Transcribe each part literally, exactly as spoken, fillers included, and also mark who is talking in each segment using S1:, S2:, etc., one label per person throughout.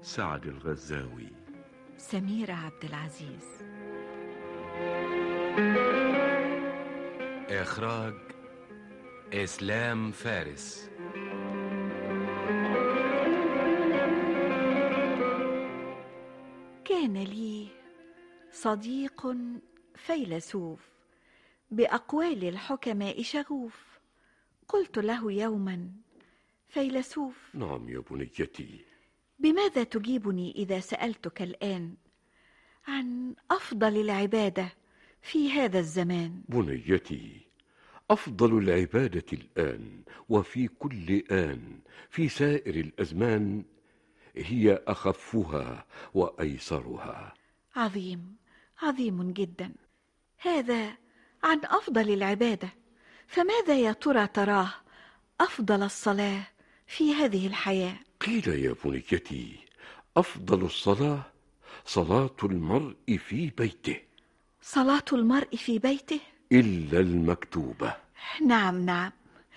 S1: سعد الغزاوي.
S2: سميرة عبد العزيز.
S3: إخراج إسلام فارس.
S2: كان لي صديق فيلسوف بأقوال الحكماء شغوف. قلت له يوما: فيلسوف.
S1: نعم يا بنيتي.
S2: بماذا تجيبني إذا سألتك الآن عن أفضل العبادة في هذا الزمان؟
S1: بنيتي، أفضل العبادة الآن وفي كل آن في سائر الأزمان هي أخفها وأيسرها.
S2: عظيم عظيم جدا. هذا عن أفضل العبادة، فماذا يا ترى تراه أفضل الصلاة في هذه الحياة؟
S1: قيل يا بنيتي: أفضل الصلاة صلاة المرء في بيته.
S2: صلاة المرء في بيته
S1: إلا المكتوبة.
S2: نعم نعم،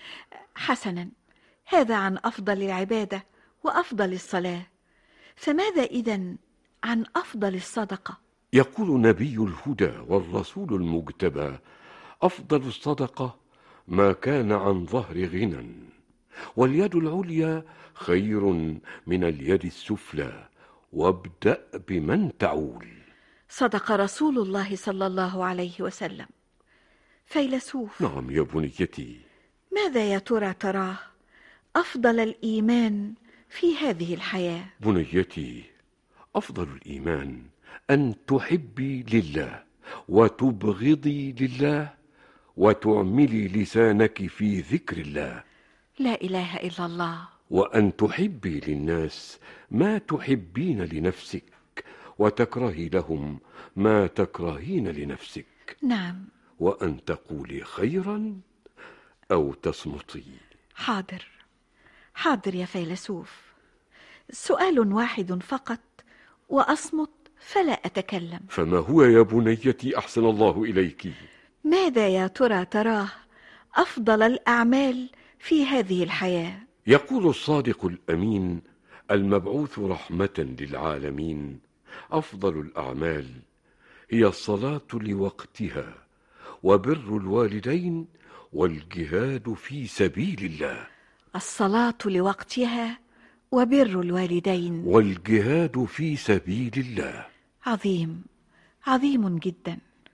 S2: حسنا، هذا عن أفضل العبادة وأفضل الصلاة. فماذا إذن عن أفضل الصدقة؟
S1: يقول نبي الهدى والرسول المجتبى: أفضل الصدقة ما كان عن ظهر غنى، واليد العليا خير من اليد السفلى، وابدأ بمن تعول.
S2: صدق رسول الله صلى الله عليه وسلم. فيلسوف.
S1: نعم يا بنيتي.
S2: ماذا يا ترى تراه أفضل الإيمان في هذه الحياة؟
S1: بنيتي، أفضل الإيمان أن تحبي لله وتبغضي لله وتعملي لسانك في ذكر الله.
S2: لا إله إلا الله.
S1: وأن تحبي للناس ما تحبين لنفسك، وتكرهي لهم ما تكرهين لنفسك.
S2: نعم.
S1: وأن تقولي خيرا أو تصمتي.
S2: حاضر حاضر يا فيلسوف. سؤال واحد فقط وأصمت فلا أتكلم.
S1: فما هو يا بنيتي أحسن الله إليك؟
S2: ماذا يا ترى تراه أفضل الأعمال في هذه الحياة؟
S1: يقول الصادق الأمين المبعوث رحمة للعالمين: أفضل الأعمال هي الصلاة لوقتها، وبر الوالدين، والجهاد في سبيل الله.
S2: الصلاة لوقتها وبر الوالدين
S1: والجهاد في سبيل الله.
S2: عظيم عظيم جدا.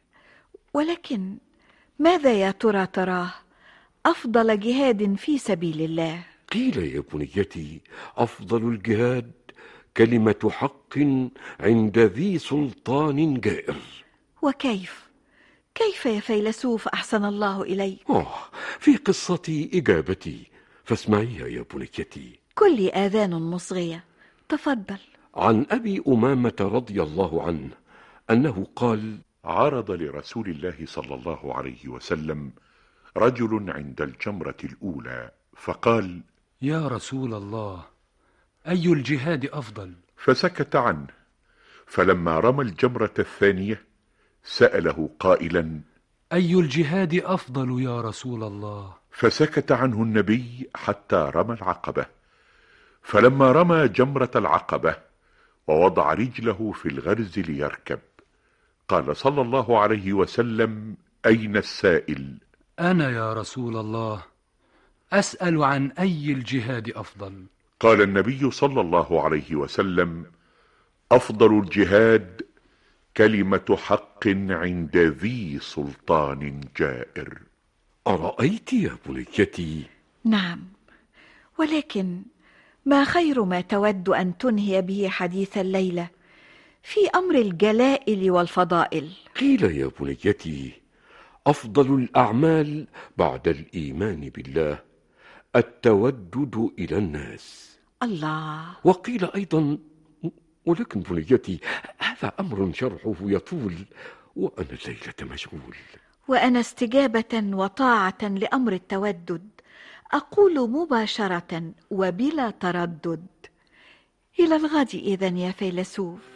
S2: ولكن ماذا يا ترى تراه أفضل جهاد في سبيل الله؟
S1: قيل يا بنيتي: أفضل الجهاد كلمة حق عند ذي سلطان جائر.
S2: وكيف كيف يا فيلسوف أحسن الله إليك؟
S1: آه في قصتي إجابتي، فاسمعيها يا بنيتي.
S2: كل آذان مصغية، تفضل.
S1: عن أبي أمامة رضي الله عنه أنه قال:
S4: عرض لرسول الله صلى الله عليه وسلم رجل عند الجمرة الأولى فقال:
S5: يا رسول الله، أي الجهاد أفضل؟
S4: فسكت عنه. فلما رمى الجمرة الثانية سأله قائلا:
S5: أي الجهاد أفضل يا رسول الله؟
S4: فسكت عنه النبي حتى رمى العقبة. فلما رمى جمرة العقبة ووضع رجله في الغرز ليركب، قال صلى الله عليه وسلم: أين السائل؟
S5: أنا يا رسول الله، أسأل عن أي الجهاد أفضل.
S4: قال النبي صلى الله عليه وسلم: أفضل الجهاد كلمة حق عند ذي سلطان جائر.
S1: أرأيت يا بنيتي؟
S2: نعم، ولكن ما خير ما تود أن تنهي به حديث الليلة في أمر الجلائل والفضائل؟
S1: قيل يا بنيتي: أفضل الأعمال بعد الإيمان بالله التودد إلى الناس.
S2: الله.
S1: وقيل أيضا، ولكن بنيتي هذا أمر شرحه يطول، وأنا الليلة مشغول.
S2: وأنا استجابة وطاعة لأمر التودد أقول مباشرة وبلا تردد: إلى الغد إذن يا فيلسوف.